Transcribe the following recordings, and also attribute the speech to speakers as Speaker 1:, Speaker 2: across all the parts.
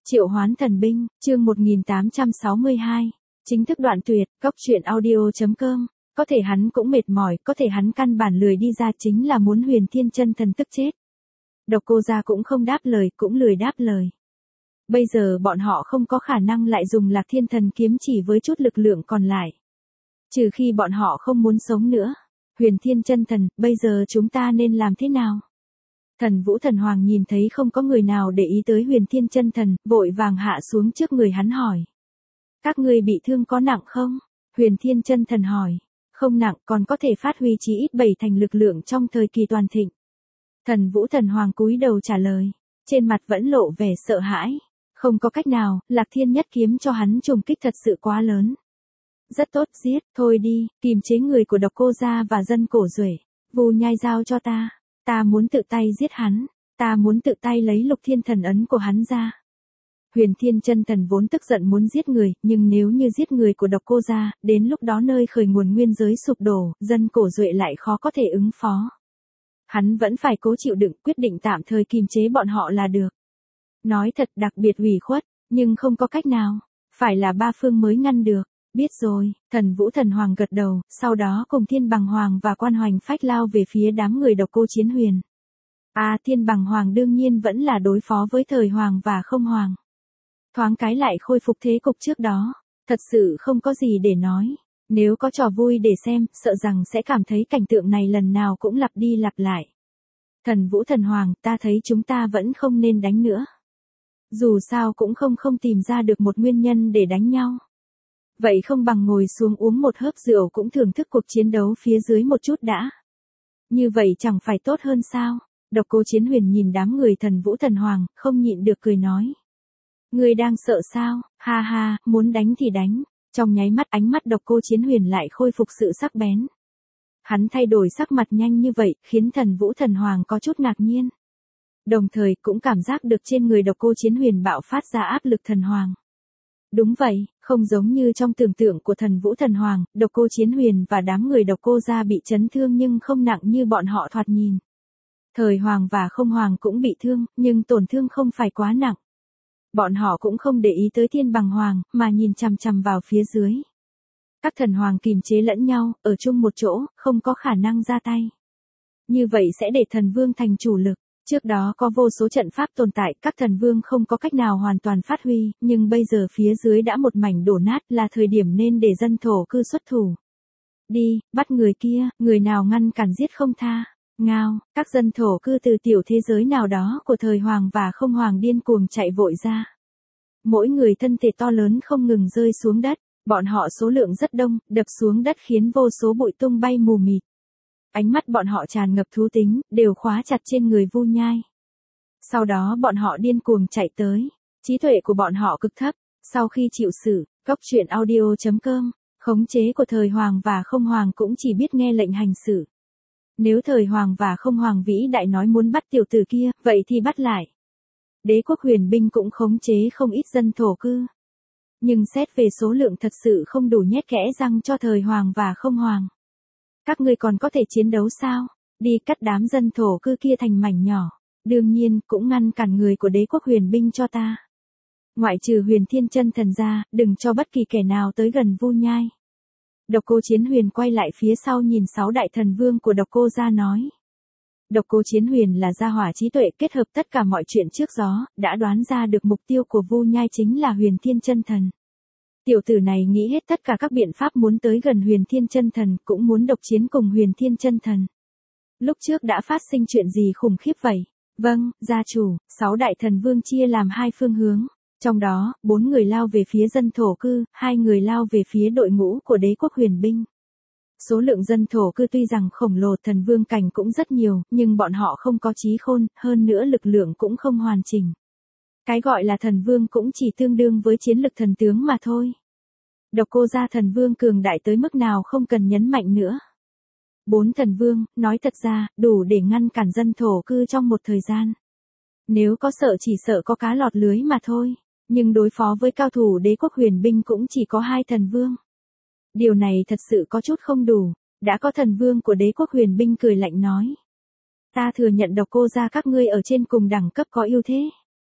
Speaker 1: Triệu Hoán Thần Binh, chương 1862. Chính thức đoạn tuyệt, góc truyện audio.com. Có thể hắn cũng mệt mỏi, có thể hắn căn bản lười đi ra, chính là muốn Huyền Thiên Chân Thần tức chết. Độc Cô Gia cũng không đáp lời, cũng lười đáp lời. Bây giờ bọn họ không có khả năng lại dùng Lạc Thiên Thần kiếm chỉ với chút lực lượng còn lại. Trừ khi bọn họ không muốn sống nữa. Huyền Thiên Chân Thần, bây giờ chúng ta nên làm thế nào? Thần Vũ Thần Hoàng nhìn thấy không có người nào để ý tới Huyền Thiên Chân Thần, vội vàng hạ xuống trước người hắn hỏi. Các ngươi bị thương có nặng không? Huyền Thiên Chân Thần hỏi. Không nặng, còn có thể phát huy chí ít 7 thành lực lượng trong thời kỳ toàn thịnh. Thần Vũ Thần Hoàng cúi đầu trả lời. Trên mặt vẫn lộ vẻ sợ hãi. Không có cách nào, Lạc Thiên nhất kiếm cho hắn trùng kích thật sự quá lớn. Rất tốt, giết, thôi đi, kìm chế người của Độc Cô Gia và dân Cổ Duệ. Vu Nhai giao cho ta. Ta muốn tự tay giết hắn, ta muốn tự tay lấy Lục Thiên Thần ấn của hắn ra. Huyền Thiên Chân Thần vốn tức giận muốn giết người, nhưng nếu như giết người của Độc Cô Gia, đến lúc đó nơi khởi nguồn nguyên giới sụp đổ, dân Cổ Duệ lại khó có thể ứng phó. Hắn vẫn phải cố chịu đựng, quyết định tạm thời kiềm chế bọn họ là được. Nói thật đặc biệt ủy khuất, nhưng không có cách nào, phải là ba phương mới ngăn được. Biết rồi, Thần Vũ Thần Hoàng gật đầu, sau đó cùng Thiên Bằng Hoàng và Quan Hoành Phách lao về phía đám người Độc Cô Chiến Huyền. Thiên Bằng Hoàng đương nhiên vẫn là đối phó với Thời Hoàng và Không Hoàng. Thoáng cái lại khôi phục thế cục trước đó, thật sự không có gì để nói. Nếu có trò vui để xem, sợ rằng sẽ cảm thấy cảnh tượng này lần nào cũng lặp đi lặp lại. Thần Vũ Thần Hoàng, ta thấy chúng ta vẫn không nên đánh nữa. Dù sao cũng không tìm ra được một nguyên nhân để đánh nhau. Vậy không bằng ngồi xuống uống một hớp rượu cũng thưởng thức cuộc chiến đấu phía dưới một chút đã. Như vậy chẳng phải tốt hơn sao? Độc Cô Chiến Huyền nhìn đám người Thần Vũ Thần Hoàng, không nhịn được cười nói. Ngươi đang sợ sao? Ha ha, muốn đánh thì đánh. Trong nháy mắt ánh mắt Độc Cô Chiến Huyền lại khôi phục sự sắc bén. Hắn thay đổi sắc mặt nhanh như vậy, khiến Thần Vũ Thần Hoàng có chút ngạc nhiên. Đồng thời cũng cảm giác được trên người Độc Cô Chiến Huyền bạo phát ra áp lực thần hoàng. Đúng vậy, không giống như trong tưởng tượng của Thần Vũ Thần Hoàng, Độc Cô Chiến Huyền và đám người Độc Cô Gia bị chấn thương nhưng không nặng như bọn họ thoạt nhìn. Thời Hoàng và Không Hoàng cũng bị thương, nhưng tổn thương không phải quá nặng. Bọn họ cũng không để ý tới Thiên Bằng Hoàng, mà nhìn chằm chằm vào phía dưới. Các thần hoàng kìm chế lẫn nhau, ở chung một chỗ, không có khả năng ra tay. Như vậy sẽ để thần vương thành chủ lực. Trước đó có vô số trận pháp tồn tại, các thần vương không có cách nào hoàn toàn phát huy, nhưng bây giờ phía dưới đã một mảnh đổ nát, là thời điểm nên để dân thổ cư xuất thủ. Đi, bắt người kia, người nào ngăn cản giết không tha. Ngao, các dân thổ cư từ tiểu thế giới nào đó của Thời Hoàng và Không Hoàng điên cuồng chạy vội ra. Mỗi người thân thể to lớn không ngừng rơi xuống đất, bọn họ số lượng rất đông, đập xuống đất khiến vô số bụi tung bay mù mịt. Ánh mắt bọn họ tràn ngập thú tính, đều khóa chặt trên người Vu Nhai. Sau đó bọn họ điên cuồng chạy tới, trí tuệ của bọn họ cực thấp, sau khi chịu xử, góc truyện audio.com, khống chế của Thời Hoàng và Không Hoàng cũng chỉ biết nghe lệnh hành xử. Nếu Thời Hoàng và Không Hoàng vĩ đại nói muốn bắt tiểu tử kia, vậy thì bắt lại. Đế quốc huyền binh cũng khống chế không ít dân thổ cư. Nhưng xét về số lượng thật sự không đủ nhét kẽ răng cho Thời Hoàng và Không Hoàng. Các ngươi còn có thể chiến đấu sao? Đi cắt đám dân thổ cư kia thành mảnh nhỏ. Đương nhiên, cũng ngăn cản người của đế quốc huyền binh cho ta. Ngoại trừ Huyền Thiên Chân Thần ra, đừng cho bất kỳ kẻ nào tới gần Vu Nhai. Độc Cô Chiến Huyền quay lại phía sau nhìn 6 đại thần vương của Độc Cô Gia nói. Độc Cô Chiến Huyền là gia hỏa trí tuệ kết hợp tất cả mọi chuyện trước gió, đã đoán ra được mục tiêu của Vu Nhai chính là Huyền Thiên Chân Thần. Tiểu tử này nghĩ hết tất cả các biện pháp muốn tới gần Huyền Thiên Chân Thần, cũng muốn độc chiến cùng Huyền Thiên Chân Thần. Lúc trước đã phát sinh chuyện gì khủng khiếp vậy? Vâng, gia chủ, 6 đại thần vương chia làm 2 phương hướng. Trong đó, 4 người lao về phía dân thổ cư, 2 người lao về phía đội ngũ của đế quốc huyền binh. Số lượng dân thổ cư tuy rằng khổng lồ, thần vương cảnh cũng rất nhiều, nhưng bọn họ không có trí khôn, hơn nữa lực lượng cũng không hoàn chỉnh. Cái gọi là thần vương cũng chỉ tương đương với chiến lực thần tướng mà thôi. Độc Cô Gia thần vương cường đại tới mức nào không cần nhấn mạnh nữa. 4 thần vương, nói thật ra, đủ để ngăn cản dân thổ cư trong một thời gian. Nếu có sợ chỉ sợ có cá lọt lưới mà thôi. Nhưng đối phó với cao thủ đế quốc huyền binh cũng chỉ có 2 thần vương. Điều này thật sự có chút không đủ. Đã có thần vương của đế quốc huyền binh cười lạnh nói. Ta thừa nhận Độc Cô Gia các ngươi ở trên cùng đẳng cấp có ưu thế.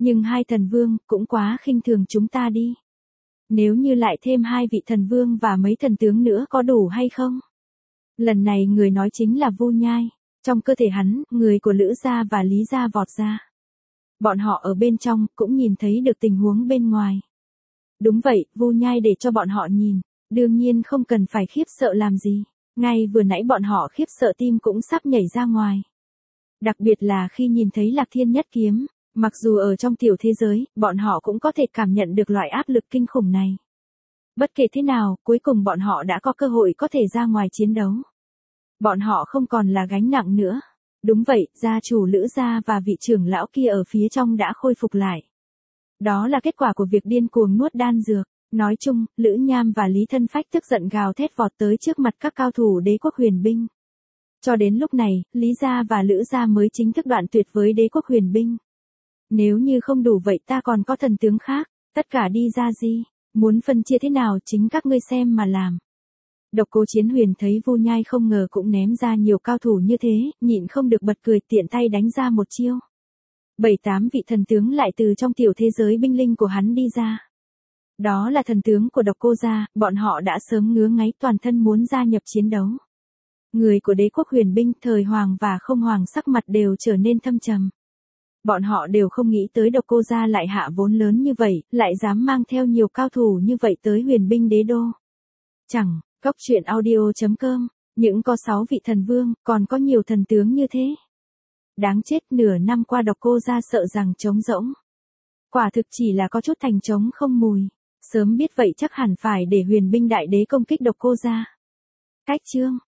Speaker 1: Nhưng hai thần vương cũng quá khinh thường chúng ta đi. Nếu như lại thêm hai vị thần vương và mấy thần tướng nữa có đủ hay không? Lần này người nói chính là Vu Nhai. Trong cơ thể hắn, người của Lữ gia và Lý gia vọt ra. Bọn họ ở bên trong cũng nhìn thấy được tình huống bên ngoài. Đúng vậy, Vu Nhai để cho bọn họ nhìn, đương nhiên không cần phải khiếp sợ làm gì. Ngay vừa nãy bọn họ khiếp sợ tim cũng sắp nhảy ra ngoài. Đặc biệt là khi nhìn thấy Lạc Thiên Nhất Kiếm, mặc dù ở trong tiểu thế giới, bọn họ cũng có thể cảm nhận được loại áp lực kinh khủng này. Bất kể thế nào, cuối cùng bọn họ đã có cơ hội có thể ra ngoài chiến đấu. Bọn họ không còn là gánh nặng nữa. Đúng vậy, gia chủ Lữ gia và vị trưởng lão kia ở phía trong đã khôi phục lại. Đó là kết quả của việc điên cuồng nuốt đan dược. Nói chung, Lữ Nham và Lý Thân Phách tức giận gào thét vọt tới trước mặt các cao thủ đế quốc huyền binh. Cho đến lúc này, Lý gia và Lữ gia mới chính thức đoạn tuyệt với đế quốc huyền binh. Nếu như không đủ vậy ta còn có thần tướng khác, tất cả đi ra gì, muốn phân chia thế nào chính các ngươi xem mà làm. Độc Cô Chiến Huyền thấy Vu Nhai không ngờ cũng ném ra nhiều cao thủ như thế, nhịn không được bật cười tiện tay đánh ra một chiêu. 7-8 vị thần tướng lại từ trong tiểu thế giới binh linh của hắn đi ra. Đó là thần tướng của Độc Cô gia, bọn họ đã sớm ngứa ngáy toàn thân muốn gia nhập chiến đấu. Người của đế quốc huyền binh, thời hoàng và không hoàng sắc mặt đều trở nên thâm trầm. Bọn họ đều không nghĩ tới Độc Cô gia lại hạ vốn lớn như vậy, lại dám mang theo nhiều cao thủ như vậy tới huyền binh đế đô. Chẳng, Góc truyện audio.com, những có 6 vị thần vương, còn có nhiều thần tướng như thế. Đáng chết, nửa năm qua Độc Cô gia sợ rằng trống rỗng. Quả thực chỉ là có chút thành trống không mùi. Sớm biết vậy chắc hẳn phải để huyền binh đại đế công kích Độc Cô gia. Cách chương